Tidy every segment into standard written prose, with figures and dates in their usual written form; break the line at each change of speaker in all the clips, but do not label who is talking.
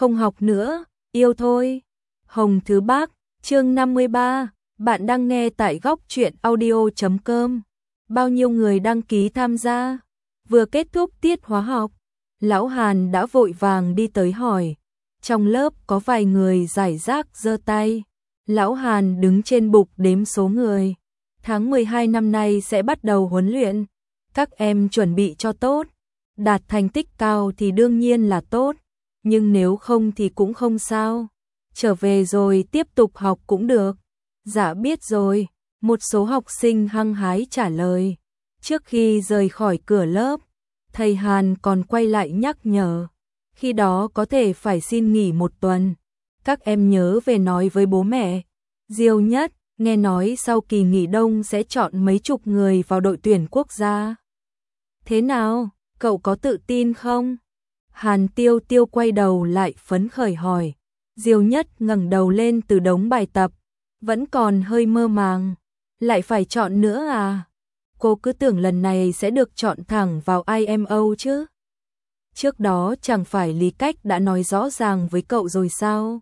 không học nữa, yêu thôi. Hồng Thứ Bác, chương 53, bạn đang nghe tại góc truyện audio.com. Bao nhiêu người đăng ký tham gia? Vừa kết thúc tiết hóa học, Lão Hàn đã vội vàng đi tới hỏi. Trong lớp có vài người rải rác giơ tay. Lão Hàn đứng trên bục đếm số người. Tháng 12 năm nay sẽ bắt đầu huấn luyện. Các em chuẩn bị cho tốt. Đạt thành tích cao thì đương nhiên là tốt. Nhưng nếu không thì cũng không sao. Trở về rồi tiếp tục học cũng được. Dạ biết rồi. Một số học sinh hăng hái trả lời. Trước khi rời khỏi cửa lớp, thầy Hàn còn quay lại nhắc nhở. Khi đó có thể phải xin nghỉ một tuần. Các em nhớ về nói với bố mẹ. Diêu Nhất, nghe nói sau kỳ nghỉ đông sẽ chọn mấy chục người vào đội tuyển quốc gia. Thế nào, cậu có tự tin không? Hàn Tiêu Tiêu quay đầu lại phấn khởi hỏi. Diêu Nhất ngẩng đầu lên từ đống bài tập, vẫn còn hơi mơ màng. Lại phải chọn nữa à? Cô cứ tưởng lần này sẽ được chọn thẳng vào IMO chứ. Trước đó chẳng phải Lý Cách đã nói rõ ràng với cậu rồi sao?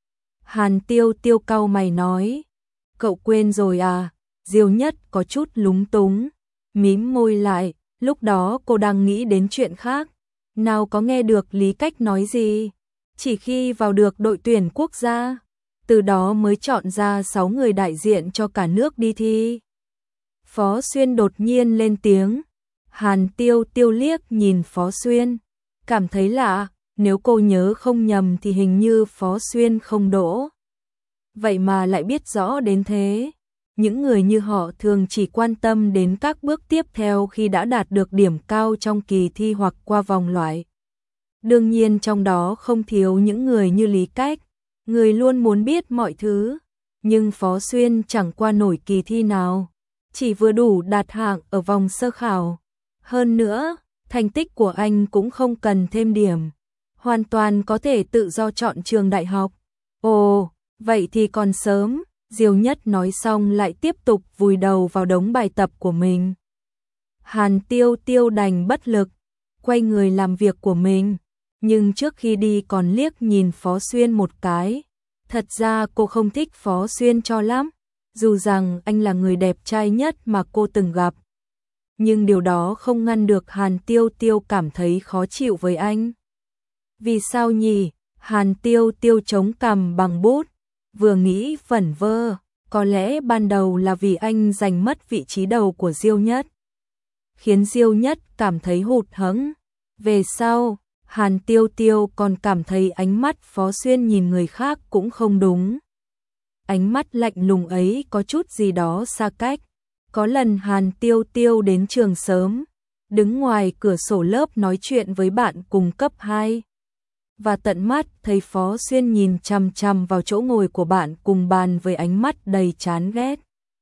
Hàn Tiêu Tiêu cau mày nói. Cậu quên rồi à? Diêu Nhất có chút lúng túng, mím môi lại, lúc đó cô đang nghĩ đến chuyện khác. Nào có nghe được Lý Cách nói gì? Chỉ khi vào được đội tuyển quốc gia, từ đó mới chọn ra 6 người đại diện cho cả nước đi thi. Phó Xuyên đột nhiên lên tiếng. Hàn Tiêu Tiêu liếc nhìn Phó Xuyên, cảm thấy lạ, nếu cô nhớ không nhầm thì hình như Phó Xuyên không đỗ. Vậy mà lại biết rõ đến thế. Những người như họ thường chỉ quan tâm đến các bước tiếp theo khi đã đạt được điểm cao trong kỳ thi hoặc qua vòng loại. Đương nhiên trong đó không thiếu những người như Lý Cách, người luôn muốn biết mọi thứ. Nhưng Phó Xuyên chẳng qua nổi kỳ thi nào, chỉ vừa đủ đạt hạng ở vòng sơ khảo. Hơn nữa, thành tích của anh cũng không cần thêm điểm, hoàn toàn có thể tự do chọn trường đại học. Ồ, vậy thì còn sớm. Diêu Nhất nói xong lại tiếp tục vùi đầu vào đống bài tập của mình. Hàn Tiêu Tiêu đành bất lực, quay người làm việc của mình. Nhưng trước khi đi còn liếc nhìn Phó Xuyên một cái. Thật ra cô không thích Phó Xuyên cho lắm, dù rằng anh là người đẹp trai nhất mà cô từng gặp. Nhưng điều đó không ngăn được Hàn Tiêu Tiêu cảm thấy khó chịu với anh. Vì sao nhỉ? Hàn Tiêu Tiêu chống cằm bằng bút, vừa nghĩ vẩn vơ, có lẽ ban đầu là vì anh giành mất vị trí đầu của Diêu Nhất, khiến Diêu Nhất cảm thấy hụt hẫng. Về sau, Hàn Tiêu Tiêu còn cảm thấy ánh mắt Phó Xuyên nhìn người khác cũng không đúng. Ánh mắt lạnh lùng ấy có chút gì đó xa cách. Có lần Hàn Tiêu Tiêu đến trường sớm, đứng ngoài cửa sổ lớp nói chuyện với bạn cùng cấp 2. Và tận mắt thấy Phó Xuyên nhìn chằm chằm vào chỗ ngồi của bạn cùng bàn với ánh mắt đầy chán ghét.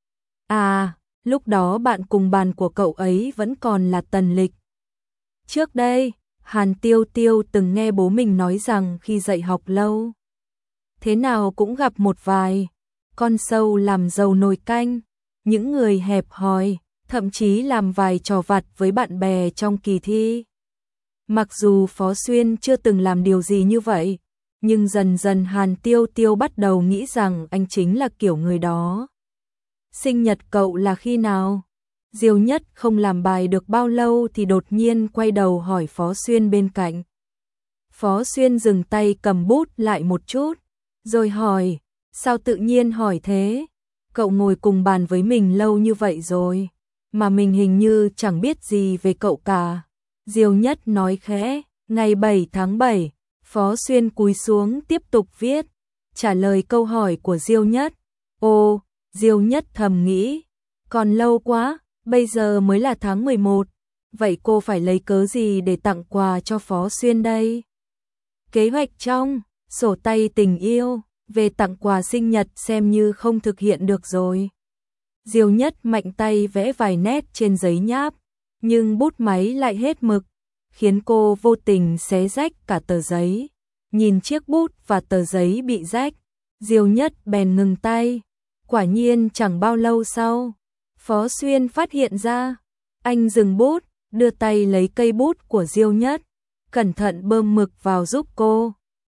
À, lúc đó bạn cùng bàn của cậu ấy vẫn còn là Tần Lịch. Trước đây, Hàn Tiêu Tiêu từng nghe bố mình nói rằng khi dạy học lâu, thế nào cũng gặp một vài con sâu làm dầu nồi canh, những người hẹp hòi, thậm chí làm vài trò vặt với bạn bè trong kỳ thi. Mặc dù Phó Xuyên chưa từng làm điều gì như vậy, nhưng dần dần Hàn Tiêu Tiêu bắt đầu nghĩ rằng anh chính là kiểu người đó. Sinh nhật cậu là khi nào? Diêu Nhất không làm bài được bao lâu thì đột nhiên quay đầu hỏi Phó Xuyên bên cạnh. Phó Xuyên dừng tay cầm bút lại một chút, rồi hỏi, sao tự nhiên hỏi thế? Cậu ngồi cùng bàn với mình lâu như vậy rồi, mà mình hình như chẳng biết gì về cậu cả. Diêu Nhất nói khẽ, ngày 7 tháng 7, Phó Xuyên cúi xuống tiếp tục viết, trả lời câu hỏi của Diêu Nhất. Ô, Diêu Nhất thầm nghĩ, còn lâu quá, bây giờ mới là tháng 11, vậy cô phải lấy cớ gì để tặng quà cho Phó Xuyên đây? Kế hoạch trong sổ tay tình yêu, về tặng quà sinh nhật xem như không thực hiện được rồi. Diêu Nhất mạnh tay vẽ vài nét trên giấy nháp, nhưng bút máy lại hết mực, khiến cô vô tình xé rách cả tờ giấy. Nhìn chiếc bút và tờ giấy bị rách, Diêu Nhất bèn ngừng tay. Quả nhiên chẳng bao lâu sau, Phó Xuyên phát hiện ra. Anh dừng bút, đưa tay lấy cây bút của Diêu Nhất, cẩn thận bơm mực vào giúp cô.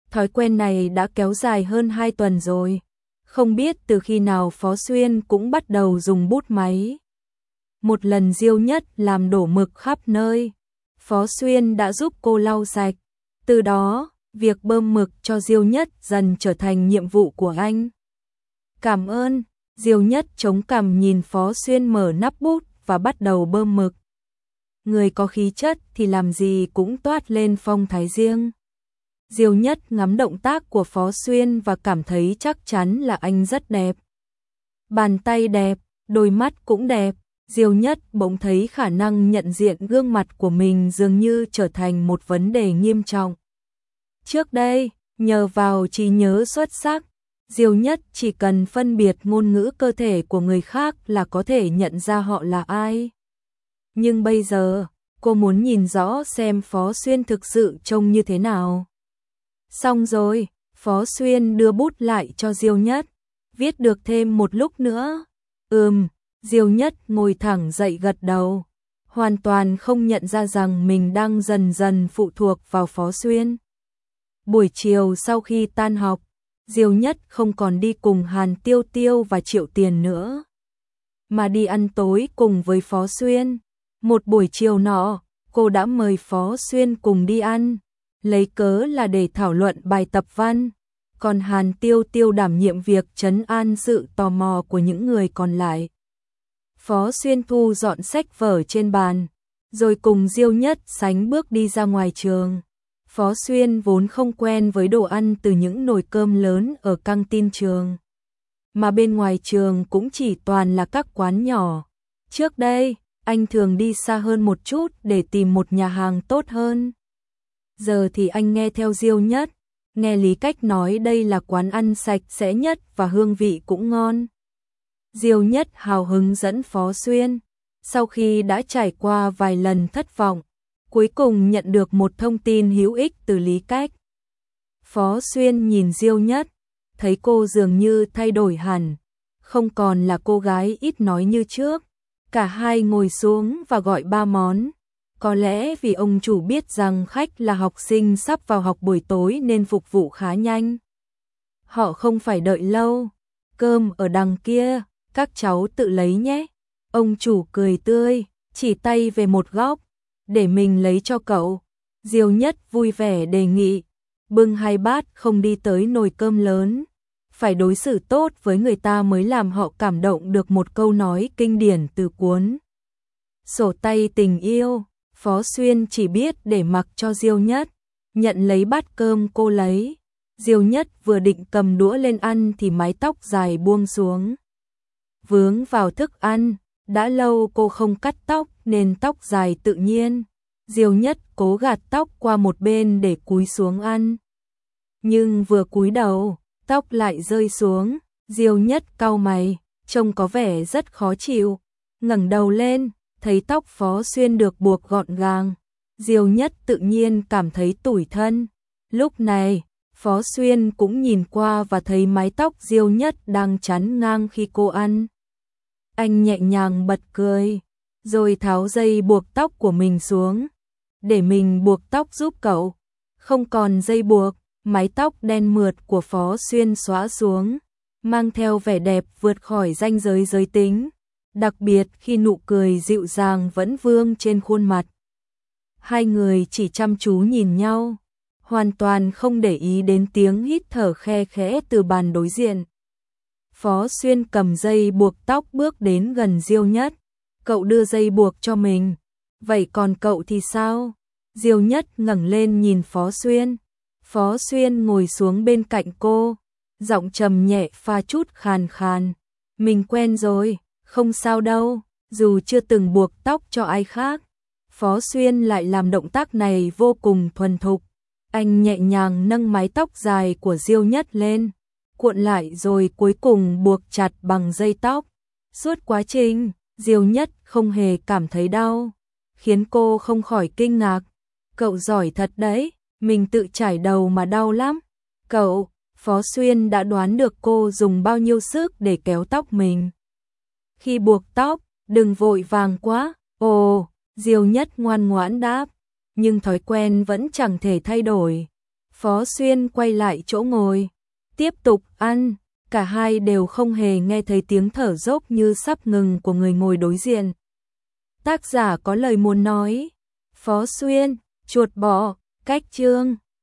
Thói quen này đã kéo dài hơn 2 tuần rồi. Không biết từ khi nào Phó Xuyên cũng bắt đầu dùng bút máy. Một lần Diêu Nhất làm đổ mực khắp nơi, Phó Xuyên đã giúp cô lau sạch. Từ đó, việc bơm mực cho Diêu Nhất dần trở thành nhiệm vụ của anh. Cảm ơn. Diêu Nhất chống cằm nhìn Phó Xuyên mở nắp bút và bắt đầu bơm mực. Người có khí chất thì làm gì cũng toát lên phong thái riêng. Diêu Nhất ngắm động tác của Phó Xuyên và cảm thấy chắc chắn là anh rất đẹp. Bàn tay đẹp, đôi mắt cũng đẹp. Diêu Nhất bỗng thấy khả năng nhận diện gương mặt của mình dường như trở thành một vấn đề nghiêm trọng. Trước đây, nhờ vào trí nhớ xuất sắc, Diêu Nhất chỉ cần phân biệt ngôn ngữ cơ thể của người khác là có thể nhận ra họ là ai. Nhưng bây giờ, cô muốn nhìn rõ xem Phó Xuyên thực sự trông như thế nào. Xong rồi, Phó Xuyên đưa bút lại cho Diêu Nhất, viết được thêm một lúc nữa. Diêu Nhất ngồi thẳng dậy gật đầu, hoàn toàn không nhận ra rằng mình đang dần dần phụ thuộc vào Phó Xuyên. Buổi chiều sau khi tan học, Diêu Nhất không còn đi cùng Hàn Tiêu Tiêu và Triệu Tiền nữa, mà đi ăn tối cùng với Phó Xuyên. Một buổi chiều nọ, cô đã mời Phó Xuyên cùng đi ăn, lấy cớ là để thảo luận bài tập văn, còn Hàn Tiêu Tiêu đảm nhiệm việc trấn an sự tò mò của những người còn lại. Phó Xuyên thu dọn sách vở trên bàn, rồi cùng Diêu Nhất sánh bước đi ra ngoài trường. Phó Xuyên vốn không quen với đồ ăn từ những nồi cơm lớn ở căng tin trường, mà bên ngoài trường cũng chỉ toàn là các quán nhỏ. Trước đây, anh thường đi xa hơn một chút để tìm một nhà hàng tốt hơn. Giờ thì anh nghe theo Diêu Nhất, nghe Lý Cách nói đây là quán ăn sạch sẽ nhất và hương vị cũng ngon. Diêu Nhất hào hứng dẫn Phó Xuyên, sau khi đã trải qua vài lần thất vọng, cuối cùng nhận được một thông tin hữu ích từ Lý Cách. Phó Xuyên nhìn Diêu Nhất, thấy cô dường như thay đổi hẳn, không còn là cô gái ít nói như trước. Cả hai ngồi xuống và gọi 3 món. Có lẽ vì ông chủ biết rằng khách là học sinh sắp vào học buổi tối nên phục vụ khá nhanh. Họ không phải đợi lâu. Cơm ở đằng kia, các cháu tự lấy nhé. Ông chủ cười tươi, chỉ tay về một góc, để mình lấy cho cậu. Diêu Nhất vui vẻ đề nghị, bưng 2 bát không đi tới nồi cơm lớn. Phải đối xử tốt với người ta mới làm họ cảm động được một câu nói kinh điển từ cuốn Sổ tay tình yêu. Phó Xuyên chỉ biết để mặc cho Diêu Nhất nhận lấy bát cơm cô lấy. Diêu Nhất vừa định cầm đũa lên ăn thì mái tóc dài buông xuống, vướng vào thức ăn. Đã lâu cô không cắt tóc nên tóc dài tự nhiên. Diêu Nhất cố gạt tóc qua một bên để cúi xuống ăn, nhưng vừa cúi đầu, tóc lại rơi xuống. Diêu Nhất cau mày, trông có vẻ rất khó chịu. Ngẩng đầu lên, thấy tóc Phó Xuyên được buộc gọn gàng. Diêu Nhất tự nhiên cảm thấy tủi thân. Lúc này, Phó Xuyên cũng nhìn qua và thấy mái tóc Diêu Nhất đang chắn ngang khi cô ăn. Anh nhẹ nhàng bật cười, rồi tháo dây buộc tóc của mình xuống. Để mình buộc tóc giúp cậu. Không còn dây buộc, mái tóc đen mượt của Phó Xuyên xõa xuống, mang theo vẻ đẹp vượt khỏi ranh giới giới tính, đặc biệt khi nụ cười dịu dàng vẫn vương trên khuôn mặt. Hai người chỉ chăm chú nhìn nhau, hoàn toàn không để ý đến tiếng hít thở khe khẽ từ bàn đối diện. Phó Xuyên cầm dây buộc tóc bước đến gần Diêu Nhất. Cậu đưa dây buộc cho mình. Vậy còn cậu thì sao? Diêu Nhất ngẩng lên nhìn Phó Xuyên. Phó Xuyên ngồi xuống bên cạnh cô, giọng trầm nhẹ pha chút khàn khàn. Mình quen rồi, không sao đâu, dù chưa từng buộc tóc cho ai khác. Phó Xuyên lại làm động tác này vô cùng thuần thục. Anh nhẹ nhàng nâng mái tóc dài của Diêu Nhất lên, cuộn lại rồi cuối cùng buộc chặt bằng dây tóc. Suốt quá trình, Diêu Nhất không hề cảm thấy đau, khiến cô không khỏi kinh ngạc. Cậu giỏi thật đấy, mình tự chải đầu mà đau lắm. Cậu, Phó Xuyên đã đoán được cô dùng bao nhiêu sức để kéo tóc mình. Khi buộc tóc, đừng vội vàng quá. Ồ, Diêu Nhất ngoan ngoãn đáp, nhưng thói quen vẫn chẳng thể thay đổi. Phó Xuyên quay lại chỗ ngồi, tiếp tục ăn, cả hai đều không hề nghe thấy tiếng thở dốc như sắp ngừng của người ngồi đối diện. Tác giả có lời muốn nói. Phó Xuyên, chuột bò, cách chương.